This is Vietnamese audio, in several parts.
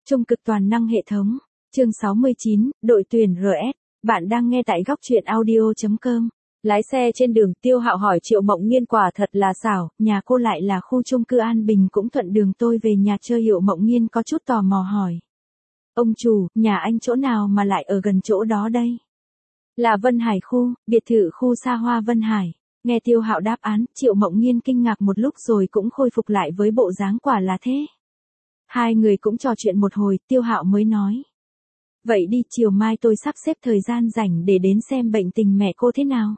Trung cực toàn năng hệ thống. Chương 69, đội tuyển RS. Bạn đang nghe tại góc truyện audio.com. Lái xe trên đường, Tiêu Hạo hỏi Triệu Mộng Nghiên quả thật là xảo, nhà cô lại là khu chung cư An Bình cũng thuận đường tôi về nhà chơi. Triệu Mộng Nghiên có chút tò mò hỏi. Ông chủ, nhà anh chỗ nào mà lại ở gần chỗ đó đây? Là Vân Hải khu, biệt thự khu xa hoa Vân Hải. Nghe Tiêu Hạo đáp án, Triệu Mộng Nghiên kinh ngạc một lúc rồi cũng khôi phục lại với bộ dáng quả là thế. Hai người cũng trò chuyện một hồi, Tiêu Hạo mới nói. Vậy đi, chiều mai tôi sắp xếp thời gian rảnh để đến xem bệnh tình mẹ cô thế nào.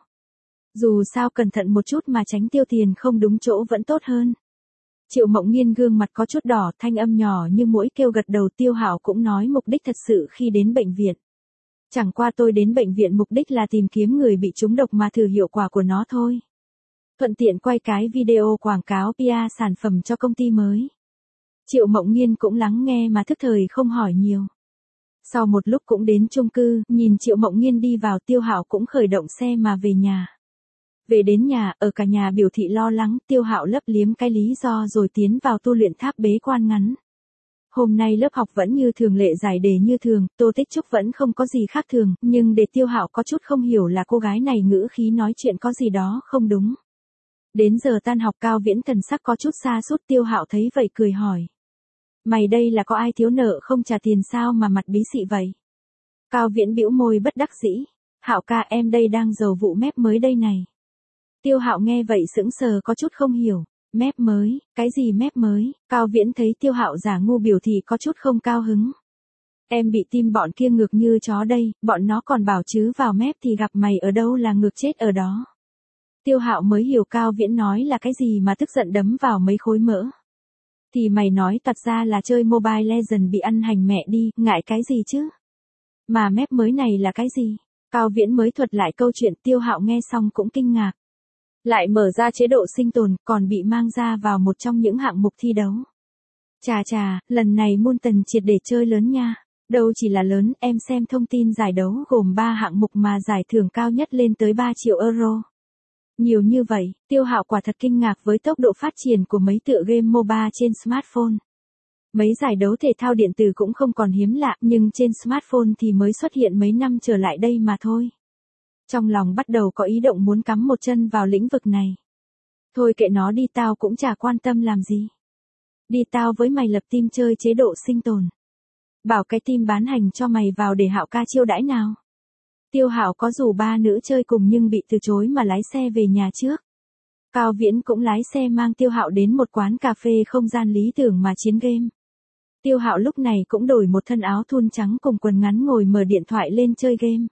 Dù sao cẩn thận một chút mà tránh tiêu tiền không đúng chỗ vẫn tốt hơn. Triệu Mộng Nghiên gương mặt có chút đỏ, thanh âm nhỏ như muỗi kêu gật đầu. Tiêu Hạo cũng nói mục đích thật sự khi đến bệnh viện. Chẳng qua tôi đến bệnh viện mục đích là tìm kiếm người bị trúng độc mà thử hiệu quả của nó thôi. Thuận tiện quay cái video quảng cáo PR sản phẩm cho công ty mới. Triệu Mộng Nghiên cũng lắng nghe mà thức thời không hỏi nhiều. Sau một lúc cũng đến chung cư, nhìn Triệu Mộng Nghiên đi vào, Tiêu Hạo cũng khởi động xe mà về nhà. Về đến nhà, ở cả nhà biểu thị lo lắng, Tiêu Hạo lấp liếm cái lý do rồi tiến vào tu luyện tháp bế quan ngắn. Hôm nay lớp học vẫn như thường lệ, giải đề như thường, Tô Tích Trúc vẫn không có gì khác thường, nhưng để Tiêu Hạo có chút không hiểu là cô gái này ngữ khí nói chuyện có gì đó không đúng. Đến giờ tan học, Cao Viễn thần sắc có chút sa sút. Tiêu Hạo thấy vậy cười hỏi. Mày đây là có ai thiếu nợ không trả tiền sao mà mặt bí xị vậy? Cao Viễn bĩu môi bất đắc dĩ. Hạo ca, em đây đang giàu vụ mép mới đây này. Tiêu Hạo nghe vậy sững sờ có chút không hiểu. Mép mới, cái gì mép mới? Cao Viễn thấy Tiêu Hạo giả ngu biểu thì có chút không cao hứng. Em bị tim bọn kia ngược như chó đây, bọn nó còn bảo chứ vào mép thì gặp mày ở đâu là ngược chết ở đó. Tiêu Hạo mới hiểu Cao Viễn nói là cái gì mà tức giận đấm vào mấy khối mỡ. Thì mày nói thật ra là chơi Mobile Legends bị ăn hành mẹ đi, ngại cái gì chứ? Mà mép mới này là cái gì? Cao Viễn mới thuật lại câu chuyện. Tiêu Hạo nghe xong cũng kinh ngạc. Lại mở ra chế độ sinh tồn, còn bị mang ra vào một trong những hạng mục thi đấu. Chà, lần này Mountain triệt để chơi lớn nha. Đâu chỉ là lớn, em xem thông tin giải đấu gồm 3 hạng mục mà giải thưởng cao nhất lên tới 3 triệu euro. Nhiều như vậy, Tiêu Hạo quả thật kinh ngạc với tốc độ phát triển của mấy tựa game MOBA trên smartphone. Mấy giải đấu thể thao điện tử cũng không còn hiếm lạ, nhưng trên smartphone thì mới xuất hiện mấy năm trở lại đây mà thôi. Trong lòng bắt đầu có ý động muốn cắm một chân vào lĩnh vực này. Thôi kệ nó đi, tao cũng chả quan tâm làm gì. Đi, tao với mày lập team chơi chế độ sinh tồn. Bảo cái team bán hành cho mày vào để Hạo ca chiêu đãi nào. Tiêu Hạo có rủ 3 nữ chơi cùng nhưng bị từ chối mà lái xe về nhà trước. Cao Viễn cũng lái xe mang Tiêu Hạo đến một quán cà phê không gian lý tưởng mà chiến game. Tiêu Hạo lúc này cũng đổi một thân áo thun trắng cùng quần ngắn ngồi mở điện thoại lên chơi game.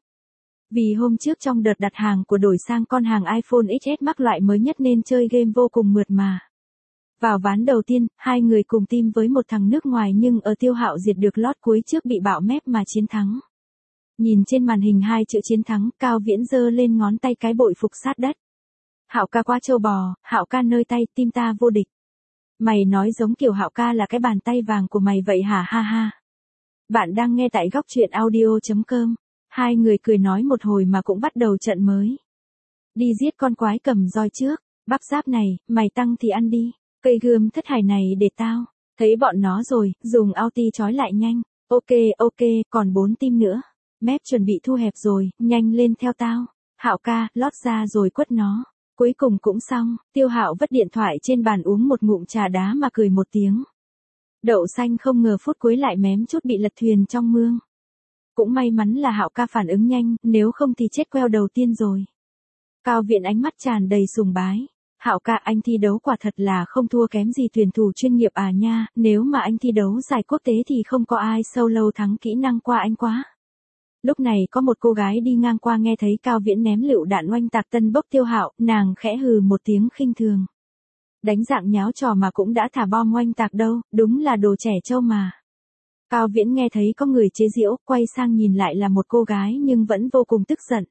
Vì hôm trước trong đợt đặt hàng của đổi sang con hàng iPhone XS Max loại mới nhất nên chơi game vô cùng mượt mà. Vào ván đầu tiên, hai người cùng team với một thằng nước ngoài nhưng ở Tiêu Hạo diệt được lót cuối trước bị bạo mép mà chiến thắng. Nhìn trên màn hình 2 chữ chiến thắng, Cao Viễn giơ lên ngón tay cái bội phục sát đất. Hạo ca quá trâu bò, Hạo ca nơi tay, team ta vô địch. Mày nói giống kiểu Hạo ca là cái bàn tay vàng của mày vậy hả, ha ha. Bạn đang nghe tại góc truyện audio.com. Hai người cười nói một hồi mà cũng bắt đầu trận mới. Đi giết con quái cầm roi trước, bắp giáp này, mày tăng thì ăn đi. Cây gươm thất hải này để tao. Thấy bọn nó rồi, dùng ulti trói lại nhanh. Ok, còn 4 team nữa. Map chuẩn bị thu hẹp rồi, nhanh lên theo tao. Hạo ca, lót ra rồi quất nó. Cuối cùng cũng xong, Tiêu Hạo vứt điện thoại trên bàn uống một ngụm trà đá mà cười một tiếng. Đậu xanh không ngờ phút cuối lại mém chút bị lật thuyền trong mương. Cũng may mắn là Hạo ca phản ứng nhanh, nếu không thì chết queo đầu tiên rồi. Cao Viễn ánh mắt tràn đầy sùng bái. Hạo ca, anh thi đấu quả thật là không thua kém gì tuyển thủ chuyên nghiệp à nha, nếu mà anh thi đấu giải quốc tế thì không có ai solo thắng kỹ năng qua anh quá. Lúc này có một cô gái đi ngang qua nghe thấy Cao Viễn ném lựu đạn oanh tạc tân bốc Tiêu Hạo, nàng khẽ hừ một tiếng khinh thường. Đánh dạng nháo trò mà cũng đã thả bom oanh tạc đâu, đúng là đồ trẻ trâu mà. Cao Viễn nghe thấy có người chế giễu, quay sang nhìn lại là một cô gái nhưng vẫn vô cùng tức giận.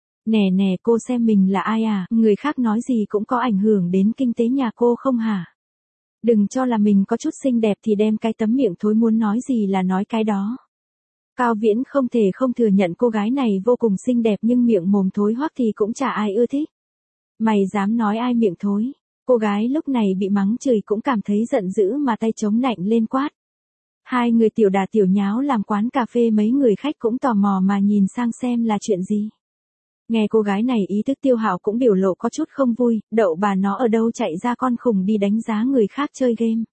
Nè, cô xem mình là ai à, người khác nói gì cũng có ảnh hưởng đến kinh tế nhà cô không hả? Đừng cho là mình có chút xinh đẹp thì đem cái tấm miệng thối muốn nói gì là nói cái đó. Cao Viễn không thể không thừa nhận cô gái này vô cùng xinh đẹp nhưng miệng mồm thối hoắc thì cũng chả ai ưa thích. Mày dám nói ai miệng thối? Cô gái lúc này bị mắng chửi cũng cảm thấy giận dữ mà tay chống nạnh lên quát. Hai người tiểu đà tiểu nháo làm quán cà phê, mấy người khách cũng tò mò mà nhìn sang xem là chuyện gì. Nghe cô gái này ý thức Tiêu Hạo cũng biểu lộ có chút không vui, đậu bà nó ở đâu chạy ra con khủng đi đánh giá người khác chơi game.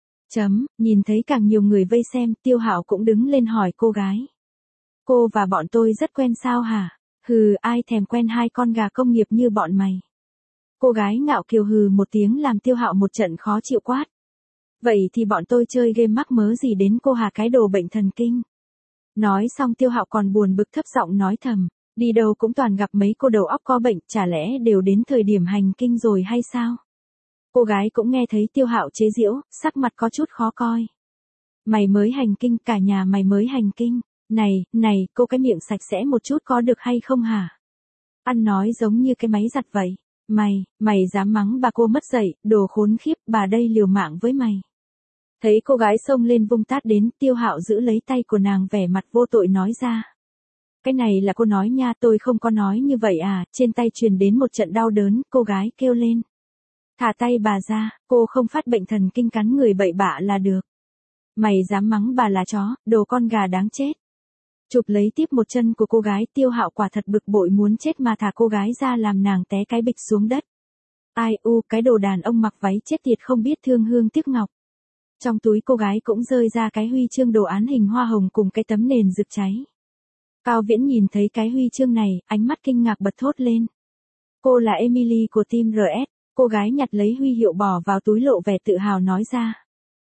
Nhìn thấy càng nhiều người vây xem, Tiêu Hạo cũng đứng lên hỏi cô gái. Cô và bọn tôi rất quen sao hả? Hừ, ai thèm quen hai con gà công nghiệp như bọn mày. Cô gái ngạo kiều hừ một tiếng làm Tiêu Hạo một trận khó chịu quát. Vậy thì bọn tôi chơi game mắc mớ gì đến cô hà, cái đồ bệnh thần kinh. Nói xong Tiêu Hạo còn buồn bực thấp giọng nói thầm, đi đâu cũng toàn gặp mấy cô đầu óc có bệnh, chả lẽ đều đến thời điểm hành kinh rồi hay sao? Cô gái cũng nghe thấy Tiêu Hạo chế giễu, sắc mặt có chút khó coi. Mày mới hành kinh, cả nhà mày mới hành kinh. Này, cô cái miệng sạch sẽ một chút có được hay không hả? Ăn nói giống như cái máy giặt vậy. Mày dám mắng bà cô mất dạy, đồ khốn khiếp, bà đây liều mạng với mày. Thấy cô gái xông lên vung tát đến, Tiêu Hạo giữ lấy tay của nàng vẻ mặt vô tội nói ra. Cái này là cô nói nha, tôi không có nói như vậy à, trên tay truyền đến một trận đau đớn, cô gái kêu lên. Thả tay bà ra, cô không phát bệnh thần kinh cắn người bậy bạ là được. Mày dám mắng bà là chó, đồ con gà đáng chết. Chụp lấy tiếp một chân của cô gái, Tiêu Hạo quả thật bực bội muốn chết mà thả cô gái ra làm nàng té cái bịch xuống đất. Ai u, cái đồ đàn ông mặc váy chết tiệt không biết thương hương tiếc ngọc. Trong túi cô gái cũng rơi ra cái huy chương đồ án hình hoa hồng cùng cái tấm nền rực cháy. Cao Viễn nhìn thấy cái huy chương này, ánh mắt kinh ngạc bật thốt lên. Cô là Emily của team RS, cô gái nhặt lấy huy hiệu bỏ vào túi lộ vẻ tự hào nói ra.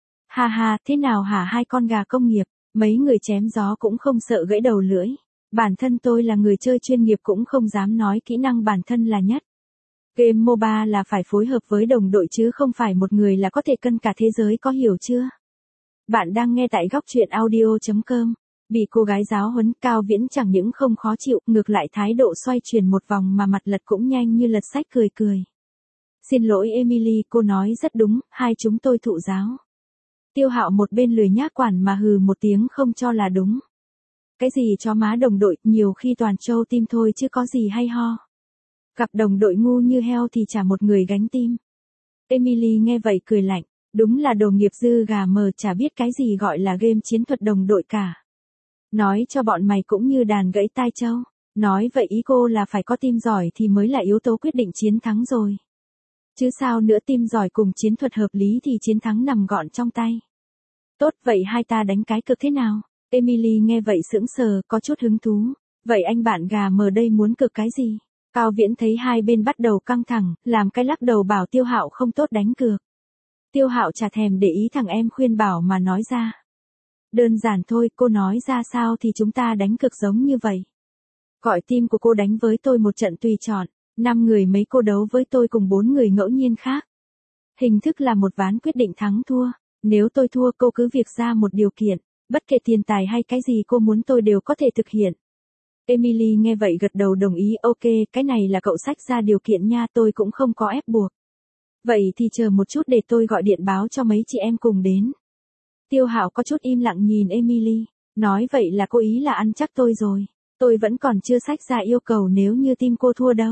Ha, thế nào hả hai con gà công nghiệp, mấy người chém gió cũng không sợ gãy đầu lưỡi. Bản thân tôi là người chơi chuyên nghiệp cũng không dám nói kỹ năng bản thân là nhất. Game MOBA là phải phối hợp với đồng đội chứ không phải một người là có thể cân cả thế giới, có hiểu chưa? Bạn đang nghe tại góc truyện audio.com. Bị cô gái giáo huấn, Cao Viễn chẳng những không khó chịu, ngược lại thái độ xoay chuyển một vòng mà mặt lật cũng nhanh như lật sách cười. Xin lỗi Emily, cô nói rất đúng, hai chúng tôi thụ giáo. Tiêu Hạo một bên lười nhác quản mà hừ một tiếng không cho là đúng. Cái gì cho má đồng đội, nhiều khi toàn trâu tim thôi chứ có gì hay ho. Gặp đồng đội ngu như heo thì chả một người gánh tim. Emily nghe vậy cười lạnh, đúng là đồ nghiệp dư gà mờ, chả biết cái gì gọi là game chiến thuật đồng đội cả. Nói cho bọn mày cũng như đàn gãy tai trâu. Nói vậy ý cô là phải có team giỏi thì mới là yếu tố quyết định chiến thắng rồi. Chứ sao nữa, team giỏi cùng chiến thuật hợp lý thì chiến thắng nằm gọn trong tay. Tốt, vậy hai ta đánh cái cược thế nào? Emily nghe vậy sững sờ, có chút hứng thú. Vậy anh bạn gà mờ đây muốn cược cái gì? Cao Viễn thấy hai bên bắt đầu căng thẳng, làm cái lắc đầu bảo Tiêu Hạo không tốt đánh cược. Tiêu Hạo chả thèm để ý thằng em khuyên bảo mà nói ra. Đơn giản thôi, cô nói ra sao thì chúng ta đánh cược giống như vậy. Gọi team của cô đánh với tôi một trận tùy chọn, 5 người mấy cô đấu với tôi cùng 4 người ngẫu nhiên khác. Hình thức là một ván quyết định thắng thua, nếu tôi thua cô cứ việc ra một điều kiện, bất kể tiền tài hay cái gì cô muốn tôi đều có thể thực hiện. Emily nghe vậy gật đầu đồng ý, ok, cái này là cậu xách ra điều kiện nha, tôi cũng không có ép buộc. Vậy thì chờ một chút để tôi gọi điện báo cho mấy chị em cùng đến. Tiêu Hạo có chút im lặng nhìn Emily, nói vậy là cô ý là ăn chắc tôi rồi, tôi vẫn còn chưa xách ra yêu cầu nếu như team cô thua đâu.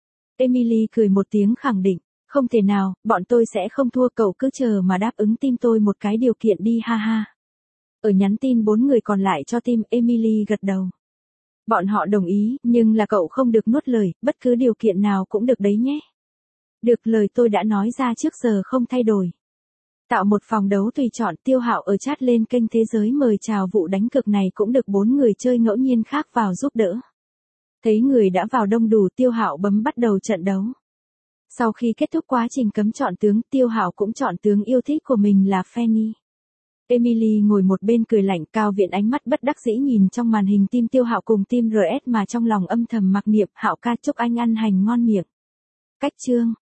Emily cười một tiếng khẳng định, không thể nào, bọn tôi sẽ không thua, cậu cứ chờ mà đáp ứng team tôi một cái điều kiện đi ha. Ở nhắn tin 4 người còn lại cho team, Emily gật đầu. Bọn họ đồng ý, nhưng là cậu không được nuốt lời, bất cứ điều kiện nào cũng được đấy nhé. Được, lời tôi đã nói ra trước giờ không thay đổi. Tạo một phòng đấu tùy chọn, Tiêu Hạo ở chat lên kênh Thế Giới mời chào, vụ đánh cược này cũng được 4 người chơi ngẫu nhiên khác vào giúp đỡ. Thấy người đã vào đông đủ, Tiêu Hạo bấm bắt đầu trận đấu. Sau khi kết thúc quá trình cấm chọn tướng, Tiêu Hạo cũng chọn tướng yêu thích của mình là Fanny. Emily ngồi một bên cười lạnh, Cao Viễn ánh mắt bất đắc dĩ nhìn trong màn hình team Tiêu Hạo cùng team RS mà trong lòng âm thầm mặc niệm, Hạo ca chúc anh ăn hành ngon miệng. Cách chương